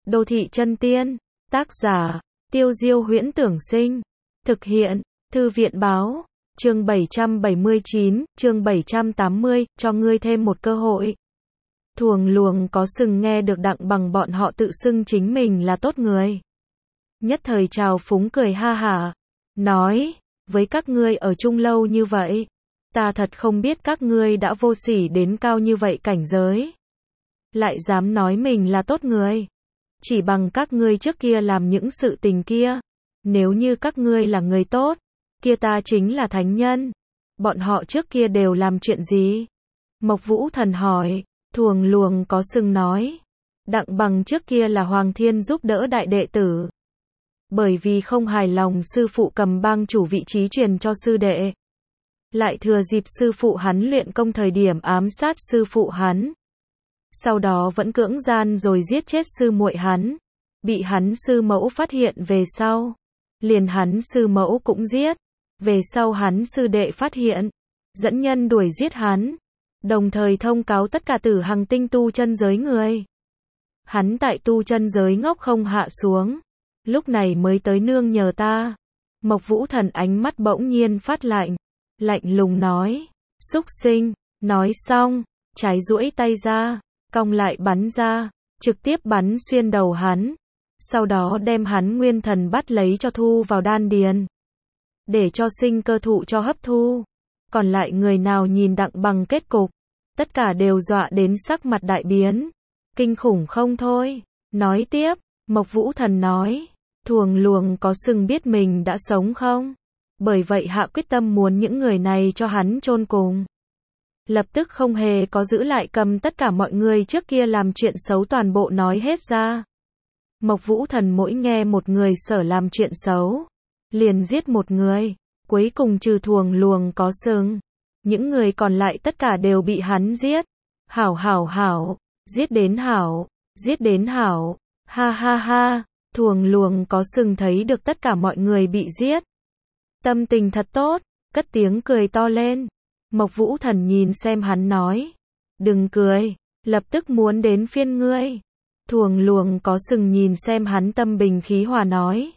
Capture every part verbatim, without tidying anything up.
Đô thị chân tiên, tác giả, Tiêu Diêu Huyễn Tưởng Sinh, thực hiện, Thư viện Báo, chương bảy trăm bảy mươi chín, chương bảy trăm tám mươi, cho ngươi thêm một cơ hội. Thuồng luồng có sừng nghe được Đặng Bằng bọn họ tự xưng chính mình là tốt người. Nhất thời trào phúng cười ha hả, nói, với các ngươi ở chung lâu như vậy, ta thật không biết các ngươi đã vô sỉ đến cao như vậy cảnh giới. Lại dám nói mình là tốt người. Chỉ bằng các ngươi trước kia làm những sự tình kia. Nếu như các ngươi là người tốt, kia ta chính là thánh nhân. Bọn họ trước kia đều làm chuyện gì? Mộc Vũ Thần hỏi. Thuồng luồng có sừng nói. Đặng Bằng trước kia là Hoàng Thiên giúp đỡ đại đệ tử. Bởi vì không hài lòng sư phụ cầm bang chủ vị trí truyền cho sư đệ. Lại thừa dịp sư phụ hắn luyện công thời điểm ám sát sư phụ hắn. Sau đó vẫn cưỡng gian rồi giết chết sư muội hắn. Bị hắn sư mẫu phát hiện về sau. Liền hắn sư mẫu cũng giết. Về sau hắn sư đệ phát hiện. Dẫn nhân đuổi giết hắn. Đồng thời thông cáo tất cả tử hằng tinh tu chân giới người. Hắn tại tu chân giới ngốc không hạ xuống. Lúc này mới tới nương nhờ ta. Mộc Vũ Thần ánh mắt bỗng nhiên phát lạnh. Lạnh lùng nói. Xúc sinh. Nói xong. Trái duỗi tay ra. Cong lại bắn ra. Trực tiếp bắn xuyên đầu hắn. Sau đó đem hắn nguyên thần bắt lấy cho thu vào đan điền. Để cho sinh cơ thụ cho hấp thu. Còn lại người nào nhìn Đặng Bằng kết cục. Tất cả đều dọa đến sắc mặt đại biến. Kinh khủng không thôi. Nói tiếp. Mộc Vũ Thần nói. Thuồng luồng có sừng biết mình đã sống không? Bởi vậy hạ quyết tâm muốn những người này cho hắn chôn cùng. Lập tức không hề có giữ lại cầm tất cả mọi người trước kia làm chuyện xấu toàn bộ nói hết ra. Mộc Vũ Thần mỗi nghe một người sở làm chuyện xấu. Liền giết một người. Cuối cùng trừ thuồng luồng có sừng. Những người còn lại tất cả đều bị hắn giết. Hảo hảo hảo. Giết đến hảo. Giết đến hảo. Ha ha ha. Thuồng luồng có sừng thấy được tất cả mọi người bị giết. Tâm tình thật tốt. Cất tiếng cười to lên. Mộc Vũ Thần nhìn xem hắn nói. Đừng cười. Lập tức muốn đến phiên ngươi. Thuồng luồng có sừng nhìn xem hắn tâm bình khí hòa nói.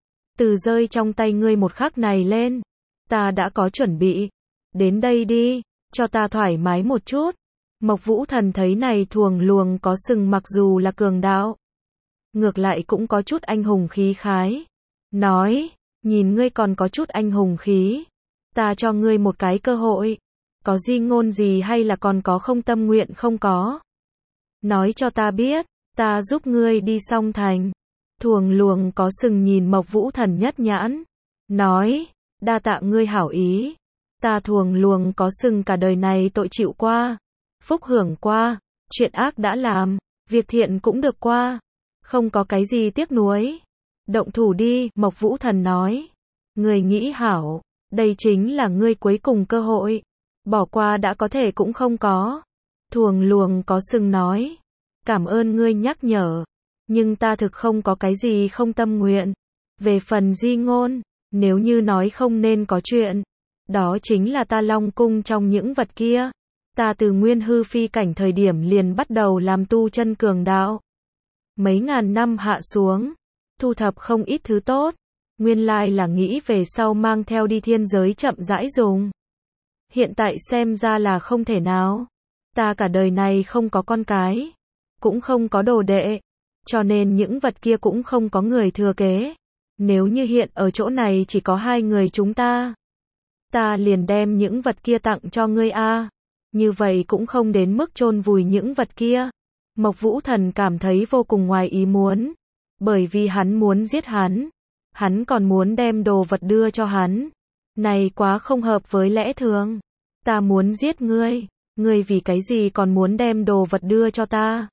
Từ rơi trong tay ngươi một khắc này lên. Ta đã có chuẩn bị. Đến đây đi. Cho ta thoải mái một chút. Mộc Vũ Thần thấy này thuồng luồng có sừng mặc dù là cường đạo. Ngược lại cũng có chút anh hùng khí khái. Nói. Nhìn ngươi còn có chút anh hùng khí. Ta cho ngươi một cái cơ hội. Có di ngôn gì hay là còn có không tâm nguyện không có? Nói cho ta biết. Ta giúp ngươi đi song thành. Thuồng luồng có sừng nhìn Mộc Vũ Thần nhất nhãn. Nói. Đa tạ ngươi hảo ý. Ta thuồng luồng có sừng cả đời này tội chịu qua. Phúc hưởng qua. Chuyện ác đã làm. Việc thiện cũng được qua. Không có cái gì tiếc nuối. Động thủ đi, Mộc Vũ Thần nói. Ngươi nghĩ hảo. Đây chính là ngươi cuối cùng cơ hội. Bỏ qua đã có thể cũng không có. Thuồng luồng có sừng nói. Cảm ơn ngươi nhắc nhở. Nhưng ta thực không có cái gì không tâm nguyện. Về phần di ngôn. Nếu như nói không nên có chuyện. Đó chính là ta Long Cung trong những vật kia. Ta từ nguyên hư phi cảnh thời điểm liền bắt đầu làm tu chân cường đạo. Mấy ngàn năm hạ xuống. Thu thập không ít thứ tốt. Nguyên lai là nghĩ về sau mang theo đi thiên giới chậm rãi dùng. Hiện tại xem ra là không thể nào. Ta cả đời này không có con cái. Cũng không có đồ đệ. Cho nên những vật kia cũng không có người thừa kế. Nếu như hiện ở chỗ này chỉ có hai người chúng ta. Ta liền đem những vật kia tặng cho ngươi a. Như vậy cũng không đến mức chôn vùi những vật kia. Mộc Vũ Thần cảm thấy vô cùng ngoài ý muốn. Bởi vì hắn muốn giết hắn. Hắn còn muốn đem đồ vật đưa cho hắn. Này quá không hợp với lẽ thường. Ta muốn giết ngươi. Ngươi vì cái gì còn muốn đem đồ vật đưa cho ta?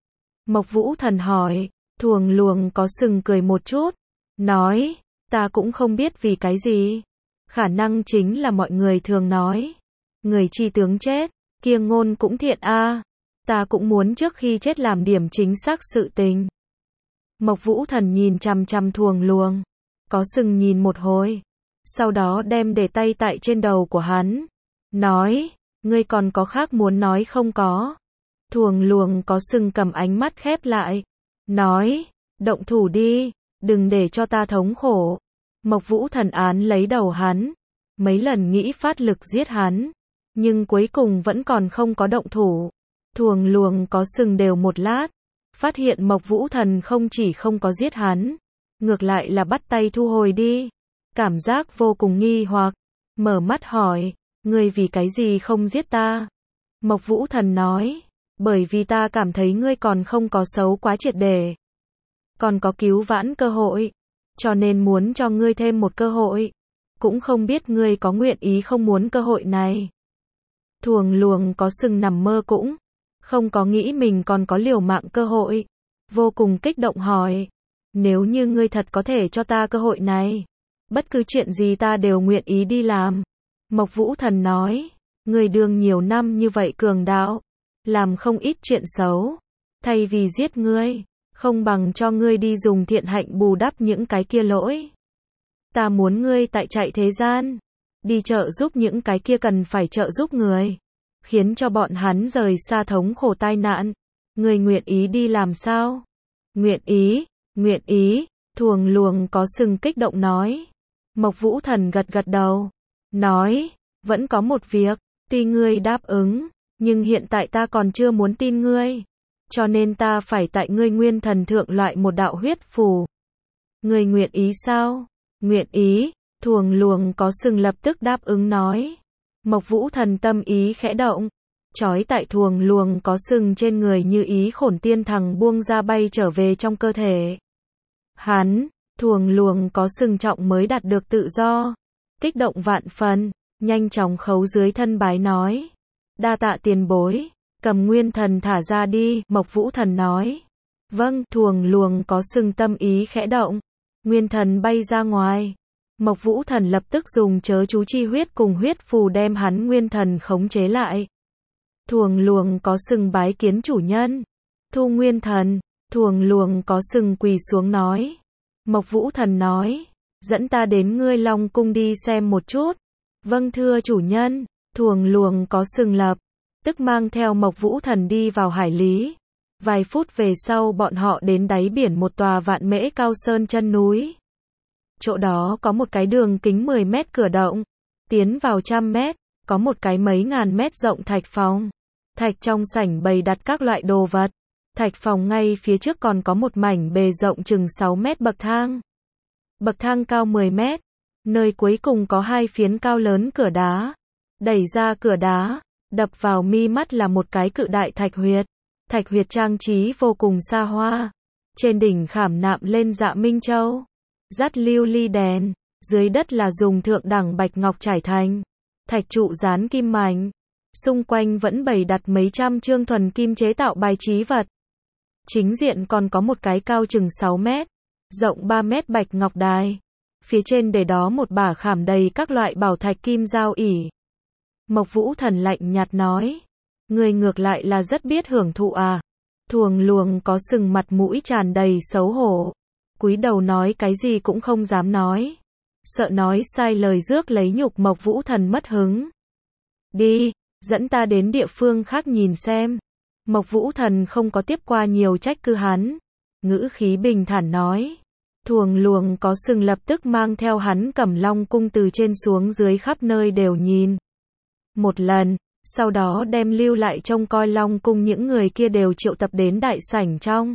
Mộc Vũ Thần hỏi. Thuồng luồng có sừng cười một chút. Nói. Ta cũng không biết vì cái gì. Khả năng chính là mọi người thường nói. Người chi tướng chết. Kia ngôn cũng thiện a. Ta cũng muốn trước khi chết làm điểm chính xác sự tình. Mộc Vũ Thần nhìn chằm chằm thuồng luồng. Có sừng nhìn một hồi. Sau đó đem để tay tại trên đầu của hắn. Nói. Ngươi còn có khác muốn nói không có? Thuồng luồng có sừng cầm ánh mắt khép lại. nói, động thủ đi, đừng để cho ta thống khổ. Mộc Vũ Thần án lấy đầu hắn, mấy lần nghĩ phát lực giết hắn, nhưng cuối cùng vẫn còn không có động thủ. Thuồng luồng có sừng đều một lát, phát hiện Mộc Vũ Thần không chỉ không có giết hắn, ngược lại là bắt tay thu hồi đi. Cảm giác vô cùng nghi hoặc, mở mắt hỏi, ngươi vì cái gì không giết ta? Mộc Vũ Thần nói, bởi vì ta cảm thấy ngươi còn không có xấu quá triệt để, còn có cứu vãn cơ hội, cho nên muốn cho ngươi thêm một cơ hội, cũng không biết ngươi có nguyện ý không muốn cơ hội này. Thuồng luồng có sừng nằm mơ cũng không có nghĩ mình còn có liều mạng cơ hội, vô cùng kích động hỏi, nếu như ngươi thật có thể cho ta cơ hội này, bất cứ chuyện gì ta đều nguyện ý đi làm. Mộc Vũ Thần nói, ngươi đương nhiều năm như vậy cường đạo, làm không ít chuyện xấu, thay vì giết ngươi, không bằng cho ngươi đi dùng thiện hạnh bù đắp những cái kia lỗi. Ta muốn ngươi tại chạy thế gian, đi trợ giúp những cái kia cần phải trợ giúp người, khiến cho bọn hắn rời xa thống khổ tai nạn. Ngươi nguyện ý đi làm sao? Nguyện ý, nguyện ý, thuồng luồng có sừng kích động nói. Mộc Vũ Thần gật gật đầu, nói, vẫn có một việc, tuy ngươi đáp ứng, nhưng hiện tại ta còn chưa muốn tin ngươi, cho nên ta phải tại ngươi nguyên thần thượng loại một đạo huyết phù. Ngươi nguyện ý sao? Nguyện ý, thuồng luồng có sừng lập tức đáp ứng nói. Mộc Vũ Thần tâm ý khẽ động, chói tại thuồng luồng có sừng trên người như ý khổn tiên thằng buông ra bay trở về trong cơ thể. Hắn, thuồng luồng có sừng trọng mới đạt được tự do, kích động vạn phần, nhanh chóng khấu dưới thân bái nói, đa tạ tiền bối, cầm nguyên thần thả ra đi. Mộc Vũ Thần nói, vâng. Thuồng luồng có sừng tâm ý khẽ động, nguyên thần bay ra ngoài. Mộc Vũ Thần lập tức dùng chớ chú chi huyết cùng huyết phù đem hắn nguyên thần khống chế lại. Thuồng luồng có sừng bái kiến chủ nhân, thu nguyên thần. Thuồng luồng có sừng quỳ xuống nói. Mộc Vũ Thần nói, dẫn ta đến ngươi Long cung đi xem một chút. Vâng thưa chủ nhân. Thuồng luồng có sừng lập tức mang theo Mộc Vũ Thần đi vào hải lý. Vài phút về sau bọn họ đến đáy biển một tòa vạn mễ cao sơn chân núi. Chỗ đó có một cái đường kính mười mét cửa động, tiến vào trăm mét, có một cái mấy ngàn mét rộng thạch phòng. Thạch trong sảnh bày đặt các loại đồ vật. Thạch phòng ngay phía trước còn có một mảnh bề rộng chừng sáu mét bậc thang. Bậc thang cao mười mét, nơi cuối cùng có hai phiến cao lớn cửa đá. Đẩy ra cửa đá, đập vào mi mắt là một cái cự đại thạch huyệt. Thạch huyệt trang trí vô cùng xa hoa. Trên đỉnh khảm nạm lên dạ minh châu, dắt lưu ly đèn, dưới đất là dùng thượng đẳng bạch ngọc trải thành. Thạch trụ dán kim mảnh, xung quanh vẫn bày đặt mấy trăm trương thuần kim chế tạo bài trí vật. Chính diện còn có một cái cao chừng sáu mét, rộng ba mét bạch ngọc đài. Phía trên để đó một bả khảm đầy các loại bảo thạch kim giao ỷ. Mộc Vũ Thần lạnh nhạt nói, người ngược lại là rất biết hưởng thụ à. Thuồng luồng có sừng mặt mũi tràn đầy xấu hổ, cúi đầu nói cái gì cũng không dám nói, sợ nói sai lời rước lấy nhục Mộc Vũ Thần mất hứng. Đi, dẫn ta đến địa phương khác nhìn xem. Mộc Vũ Thần không có tiếp qua nhiều trách cứ hắn, ngữ khí bình thản nói. Thuồng luồng có sừng lập tức mang theo hắn Cẩm Long cung từ trên xuống dưới khắp nơi đều nhìn một lần, sau đó đem lưu lại trông coi Long cung những người kia đều triệu tập đến đại sảnh trong,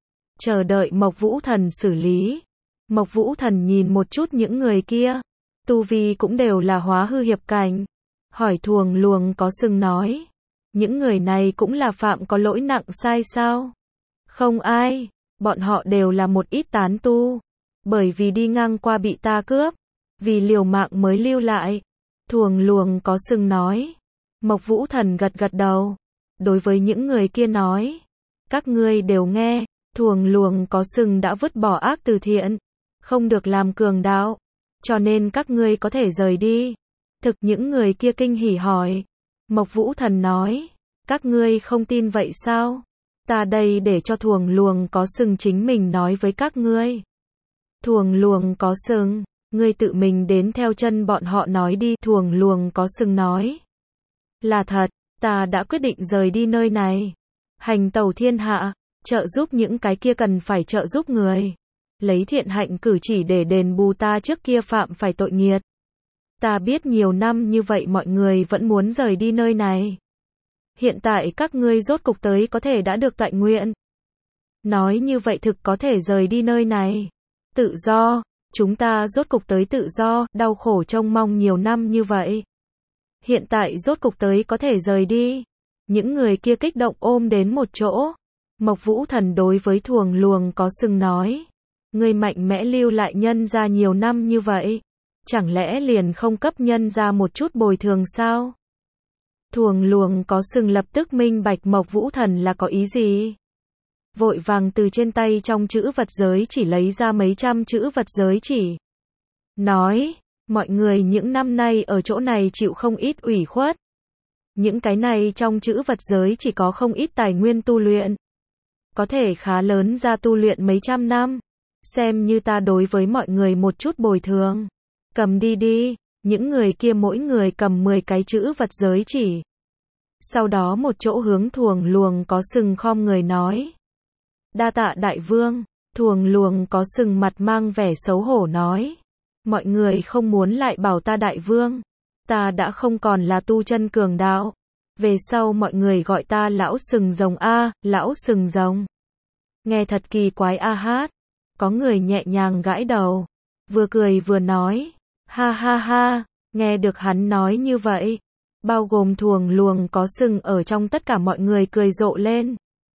chờ đợi Mộc Vũ Thần xử lý. Mộc Vũ Thần nhìn một chút những người kia, tu vi cũng đều là hóa hư hiệp cảnh, hỏi thuồng luồng có sừng nói, những người này cũng là phạm có lỗi nặng sai sao? Không ai, bọn họ đều là một ít tán tu, bởi vì đi ngang qua bị ta cướp, vì liều mạng mới lưu lại. Thuồng luồng có sừng nói. Mộc Vũ Thần gật gật đầu, đối với những người kia nói, các ngươi đều nghe, thuồng luồng có sừng đã vứt bỏ ác từ thiện, không được làm cường đạo, cho nên các ngươi có thể rời đi. Thực những người kia kinh hỉ hỏi. Mộc Vũ Thần nói, các ngươi không tin vậy sao? Ta đây để cho thuồng luồng có sừng chính mình nói với các ngươi. Thuồng luồng có sừng, ngươi tự mình đến theo chân bọn họ nói đi. Thuồng luồng có sừng nói, là thật, ta đã quyết định rời đi nơi này, hành tẩu thiên hạ, trợ giúp những cái kia cần phải trợ giúp người. Lấy thiện hạnh cử chỉ để đền bù ta trước kia phạm phải tội nghiệt. Ta biết nhiều năm như vậy mọi người vẫn muốn rời đi nơi này. Hiện tại các ngươi rốt cục tới có thể đã được tọa nguyện. Nói như vậy thực có thể rời đi nơi này. Tự do, chúng ta rốt cục tới tự do, đau khổ trông mong nhiều năm như vậy. Hiện tại rốt cục tới có thể rời đi. Những người kia kích động ôm đến một chỗ. Mộc Vũ Thần đối với thuồng luồng có sừng nói. Ngươi mạnh mẽ lưu lại nhân ra nhiều năm như vậy. Chẳng lẽ liền không cấp nhân ra một chút bồi thường sao? Thuồng luồng có sừng lập tức minh bạch Mộc Vũ Thần là có ý gì? Vội vàng từ trên tay trong chữ vật giới chỉ lấy ra mấy trăm chữ vật giới chỉ. Nói, mọi người những năm nay ở chỗ này chịu không ít ủy khuất. Những cái này trong chữ vật giới chỉ có không ít tài nguyên tu luyện. Có thể khá lớn ra tu luyện mấy trăm năm. Xem như ta đối với mọi người một chút bồi thường. Cầm đi đi, những người kia mỗi người cầm mười cái chữ vật giới chỉ. Sau đó một chỗ hướng thuồng luồng có sừng khom người nói. Đa tạ đại vương, thuồng luồng có sừng mặt mang vẻ xấu hổ nói. Mọi người không muốn lại bảo ta đại vương. Ta đã không còn là tu chân cường đạo. Về sau mọi người gọi ta lão sừng rồng a, lão sừng rồng. Nghe thật kỳ quái a hát. Có người nhẹ nhàng gãi đầu. Vừa cười vừa nói. Ha ha ha, nghe được hắn nói như vậy. Bao gồm thuồng luồng có sừng ở trong tất cả mọi người cười rộ lên.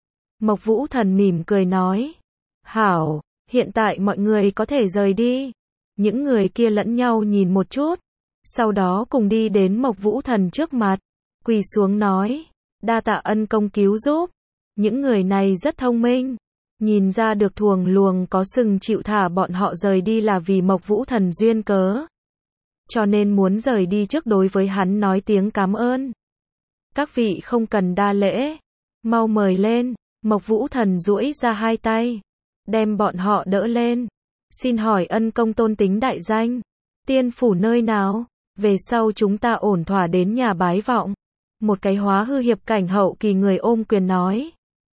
Mộc Vũ Thần mỉm cười nói. Hảo, hiện tại mọi người có thể rời đi. Những người kia lẫn nhau nhìn một chút. Sau đó cùng đi đến Mộc Vũ Thần trước mặt. Quỳ xuống nói. Đa tạ ân công cứu giúp. Những người này rất thông minh. Nhìn ra được thuồng luồng có sừng chịu thả bọn họ rời đi là vì Mộc Vũ Thần duyên cớ. Cho nên muốn rời đi trước đối với hắn nói tiếng cảm ơn. Các vị không cần đa lễ. Mau mời lên. Mộc Vũ Thần duỗi ra hai tay. Đem bọn họ đỡ lên. Xin hỏi ân công tôn tính đại danh. Tiên phủ nơi nào? Về sau chúng ta ổn thỏa đến nhà bái vọng. Một cái hóa hư hiệp cảnh hậu kỳ người ôm quyền nói.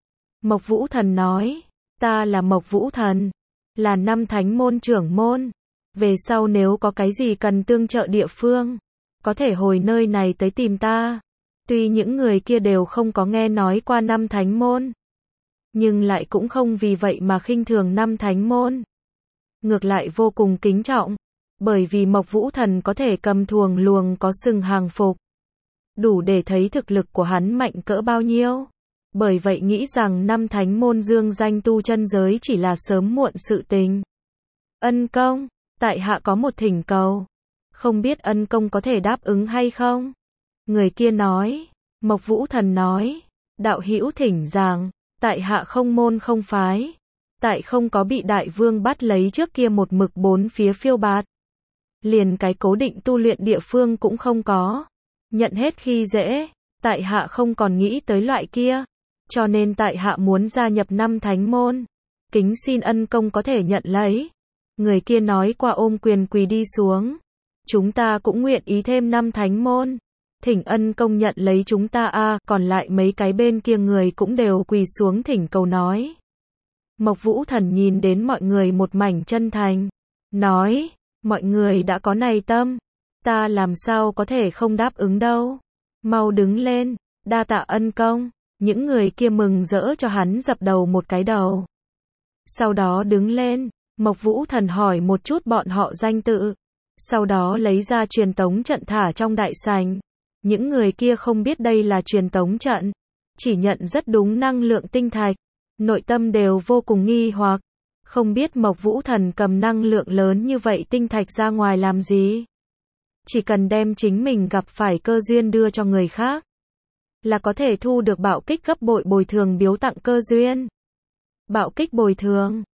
Mộc Vũ Thần nói. Ta là Mộc Vũ Thần. Là năm thánh môn trưởng môn. Về sau nếu có cái gì cần tương trợ địa phương. Có thể hồi nơi này tới tìm ta. Tuy những người kia đều không có nghe nói qua năm thánh môn. Nhưng lại cũng không vì vậy mà khinh thường năm thánh môn. Ngược lại vô cùng kính trọng. Bởi vì Mộc Vũ Thần có thể cầm thuồng luồng có sừng hàng phục. Đủ để thấy thực lực của hắn mạnh cỡ bao nhiêu. Bởi vậy nghĩ rằng năm thánh môn dương danh tu chân giới chỉ là sớm muộn sự tình. Ân công, tại hạ có một thỉnh cầu. Không biết ân công có thể đáp ứng hay không? Người kia nói. Mộc Vũ Thần nói. Đạo hữu thỉnh giảng. Tại hạ không môn không phái. Tại không có bị đại vương bắt lấy trước kia một mực bốn phía phiêu bạt. Liền cái cố định tu luyện địa phương cũng không có. Nhận hết khi dễ. Tại hạ không còn nghĩ tới loại kia. Cho nên tại hạ muốn gia nhập năm thánh môn. Kính xin ân công có thể nhận lấy. Người kia nói qua ôm quyền quỳ đi xuống. Chúng ta cũng nguyện ý thêm năm thánh môn. Thỉnh ân công nhận lấy chúng ta a. À, còn lại mấy cái bên kia người cũng đều quỳ xuống thỉnh cầu nói. Mộc Vũ Thần nhìn đến mọi người một mảnh chân thành. Nói, mọi người đã có này tâm. Ta làm sao có thể không đáp ứng đâu. Mau đứng lên, đa tạ ân công. Những người kia mừng rỡ cho hắn dập đầu một cái đầu. Sau đó đứng lên, Mộc Vũ Thần hỏi một chút bọn họ danh tự. Sau đó lấy ra truyền tống trận thả trong đại sảnh. Những người kia không biết đây là truyền tống trận. Chỉ nhận rất đúng năng lượng tinh thạch. Nội tâm đều vô cùng nghi hoặc. Không biết Mộc Vũ Thần cầm năng lượng lớn như vậy tinh thạch ra ngoài làm gì. Chỉ cần đem chính mình gặp phải cơ duyên đưa cho người khác. Là có thể thu được bạo kích gấp bội bồi thường biếu tặng cơ duyên. Bạo kích bồi thường.